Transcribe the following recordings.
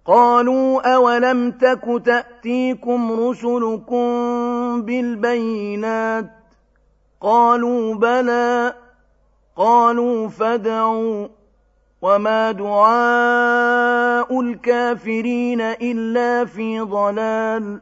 قالوا أولم تك تأتيكم رسلكم بالبينات قالوا بلى قالوا فادعوا وما دعاء الكافرين إلا في ضلال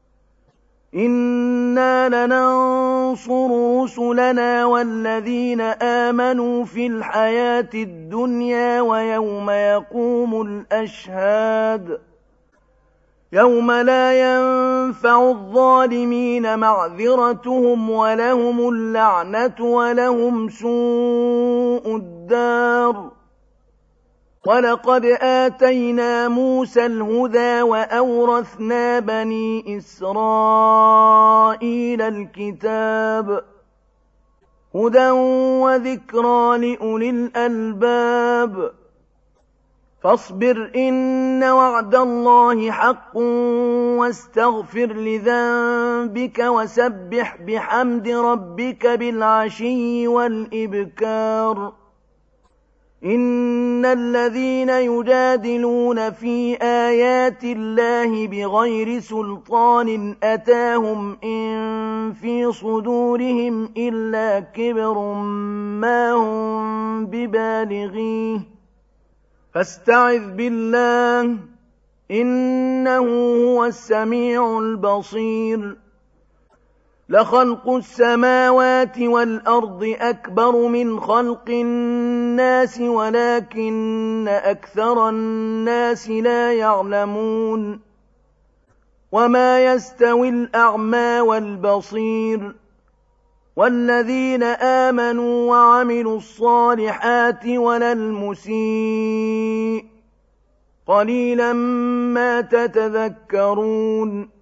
إنا لننصر رسلنا والذين آمنوا في الحياة الدنيا ويوم يقوم الأشهاد يوم لا ينفع الظالمين معذرتهم ولهم اللعنة ولهم سوء الدار ولقد آتينا موسى الهدى وأورثنا بني إسرائيل الكتاب هدى وذكرى لأولي الألباب فاصبر إن وعد الله حق واستغفر لذنبك وسبح بحمد ربك بالعشي والإبكار إن الذين يجادلون في آيات الله بغير سلطان أتاهم إن في صدورهم إلا كبر ما هم ببالغيه فاستعذ بالله إنه هو السميع البصير لخلق السماوات والأرض أكبر من خلق الناس ولكن أكثر الناس لا يعلمون وما يستوي الأعمى والبصير والذين آمنوا وعملوا الصالحات ولا المسيء قليلا ما تتذكرون